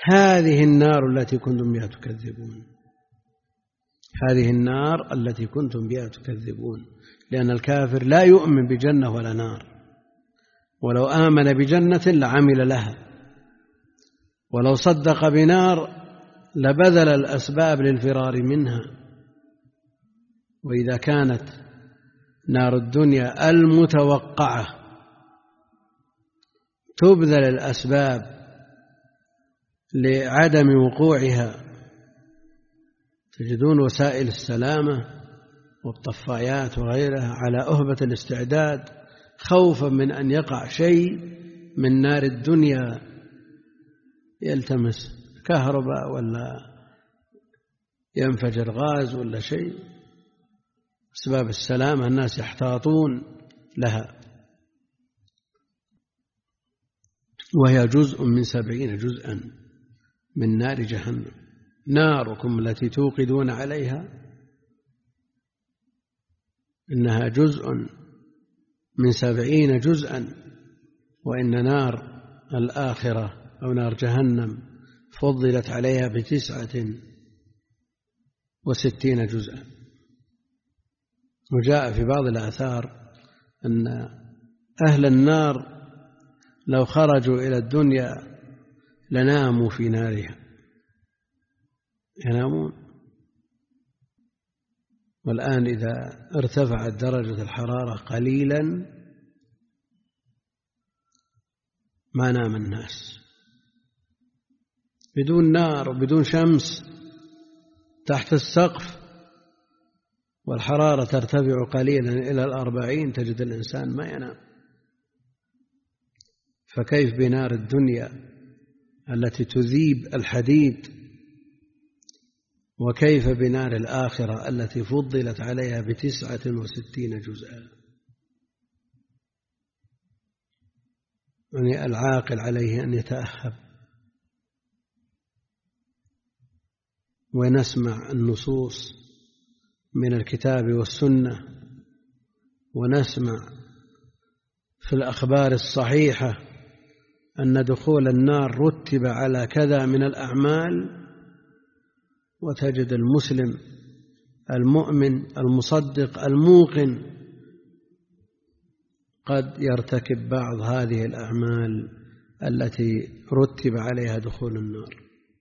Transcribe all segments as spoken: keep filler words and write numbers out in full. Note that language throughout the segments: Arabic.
هذه النار التي كنتم بها تكذبون، هذه النار التي كنتم بها تكذبون. لأن الكافر لا يؤمن بجنة ولا نار، ولو آمن بجنة لعمل لها، ولو صدق بنار لبذل الأسباب للفرار منها. وإذا كانت نار الدنيا المتوقعة تبذل الأسباب لعدم وقوعها، تجدون وسائل السلامة والطفايات وغيرها على أهبة الاستعداد خوفا من أن يقع شيء من نار الدنيا يلتمس كهرباء ولا ينفجر غاز ولا شيء. أسباب السلامة الناس يحتاطون لها، وهي جزء من سبعين جزءا من نار جهنم. ناركم التي توقدون عليها إنها جزء من سبعين جزءا، وإن نار الآخرة أو نار جهنم فضلت عليها بتسعة وستين جزءا. وجاء في بعض الآثار أن أهل النار لو خرجوا إلى الدنيا لناموا في نارها، ينامون. والآن إذا ارتفعت درجة الحرارة قليلا ما نام الناس، بدون نار وبدون شمس تحت السقف والحرارة ترتفع قليلا إلى الأربعين تجد الإنسان ما ينام. فكيف بنار الدنيا التي تذيب الحديد، وكيف بنار الآخرة التي فضلت عليها بتسعة وستين جزءا. يعني العاقل عليه أن يتأهب ونسمع النصوص من الكتاب والسنة، ونسمع في الأخبار الصحيحة أن دخول النار رتب على كذا من الأعمال، وتجد المسلم المؤمن المصدق الموقن قد يرتكب بعض هذه الأعمال التي رتب عليها دخول النار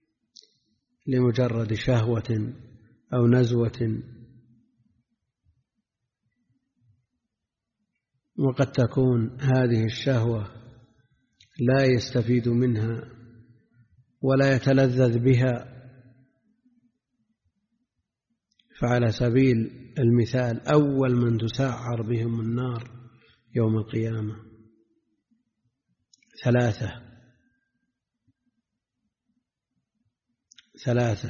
لمجرد شهوة أو نزوة، وقد تكون هذه الشهوة لا يستفيد منها ولا يتلذذ بها. فعلى سبيل المثال أول من تسعر بهم النار يوم القيامة ثلاثة ثلاثة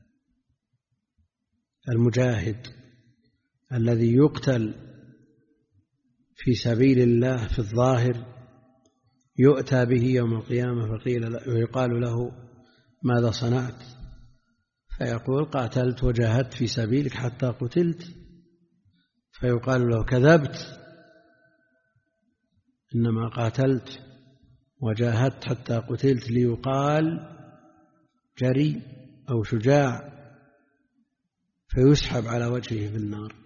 المجاهد الذي يقتل في سبيل الله في الظاهر يؤتى به يوم القيامة فقيل ويقال له ماذا صنعت؟ فيقول قاتلت وجاهدت في سبيلك حتى قتلت. فيقال له كذبت، إنما قاتلت وجاهدت حتى قتلت ليقال جري أو شجاع، فيسحب على وجهه في النار.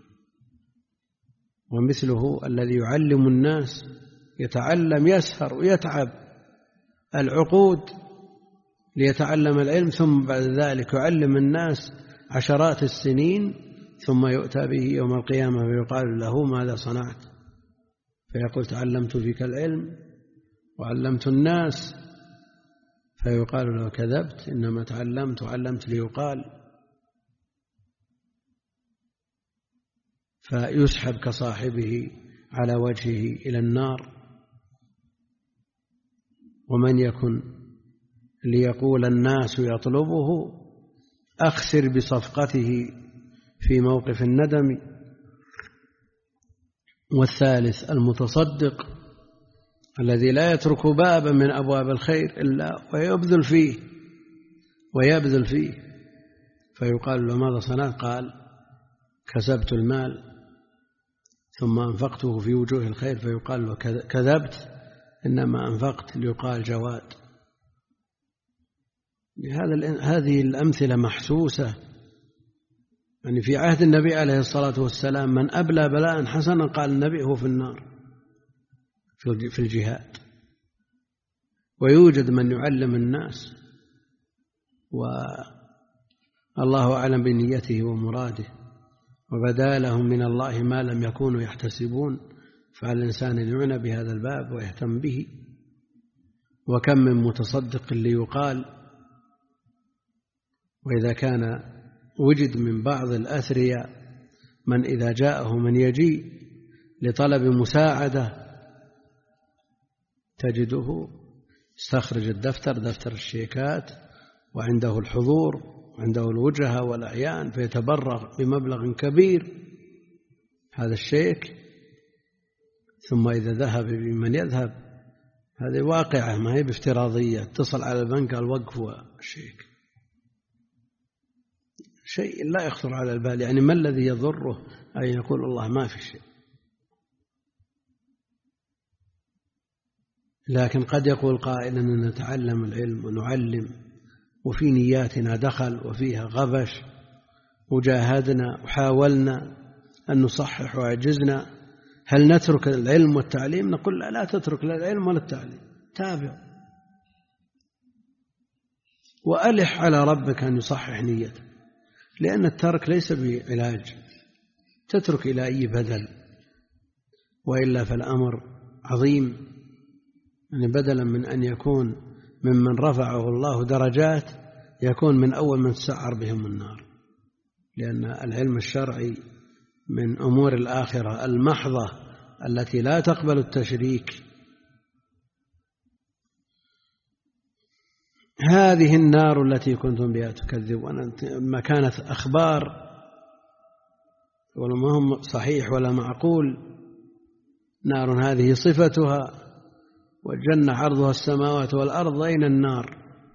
ومثله الذي يعلم الناس يتعلم يسهر ويتعب العقود ليتعلم العلم، ثم بعد ذلك يعلم الناس عشرات السنين، ثم يؤتى به يوم القيامة ويقال له ماذا صنعت؟ فيقول تعلمت فيك العلم وعلمت الناس. فيقال له كذبت، إنما تعلمت وعلمت ليقال. فيسحب كصاحبه على وجهه إلى النار. ومن يكن ليقول الناس يطلبه أخسر بصفقته في موقف الندم. والثالث المتصدق الذي لا يترك بابا من أبواب الخير إلا ويبذل فيه ويبذل فيه. فيقال له ماذا صنعت؟ قال كسبت المال ثم أنفقته في وجوه الخير. فيقال له كذبت، إنما أنفقت ليقال جواد. هذا هذه الأمثلة محسوسة. يعني في عهد النبي عليه الصلاة والسلام من أبلى بلاء حسنا قال النبي هو في النار في الجهاد، ويوجد من يعلم الناس والله أعلم بنيته ومراده، وبدا لهم من الله ما لم يكونوا يحتسبون، فعلى الإنسان أن يعنى بهذا الباب ويهتم به. وكم من متصدق ليقال، وإذا كان وجد من بعض الأثرياء من إذا جاءه من يجيء لطلب مساعدة تجده استخرج الدفتر دفتر الشيكات وعنده الحضور وعنده الوجهة والأعيان، فيتبرع بمبلغ كبير هذا الشيك، ثم إذا ذهب بمن يذهب، هذه واقعة ما هي بافتراضية، اتصل على البنك قال وقفوا الشيك، شيء لا يخطر على البال. يعني ما الذي يضره أن يقول الله ما في شيء؟ لكن قد يقول قائل أننا نتعلم العلم ونعلم وفي نياتنا دخل وفيها غبش، وجاهدنا وحاولنا أن نصحح وعجزنا، هل نترك العلم والتعليم؟ نقول لا, لا تترك لا العلم ولا التعليم، تابع وألح على ربك أن يصحح نيتك، لأن الترك ليس بعلاج، تترك إلى أي بدل، وإلا فالأمر عظيم. يعني بدلا من أن يكون ممن رفعه الله درجات يكون من أول من تسعر بهم النار، لأن العلم الشرعي من أمور الآخرة المحضة التي لا تقبل التشريك. هذه النار التي كنتم بها تكذبون، ما كانت أخبار وما هم صحيح ولا معقول. نار هذه صفتها، والجنة عرضها السماوات والأرض، أين النار؟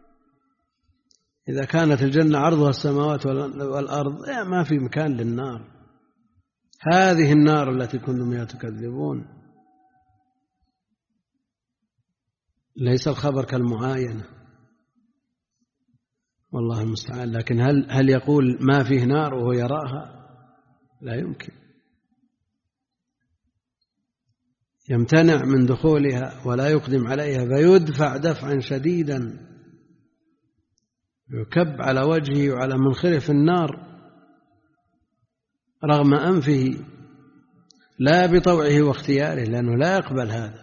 إذا كانت الجنة عرضها السماوات والأرض ما في مكان للنار. هذه النار التي كنتم بها تكذبون، ليس الخبر كالمعاينة والله المستعان. لكن هل هل يقول ما فيه نار وهو يراها؟ لا يمكن، يمتنع من دخولها ولا يقدم عليها، فيدفع دفعا شديدا، يكب على وجهه وعلى منخره في النار رغم أنفه، لا بطوعه واختياره، لأنه لا يقبل هذا.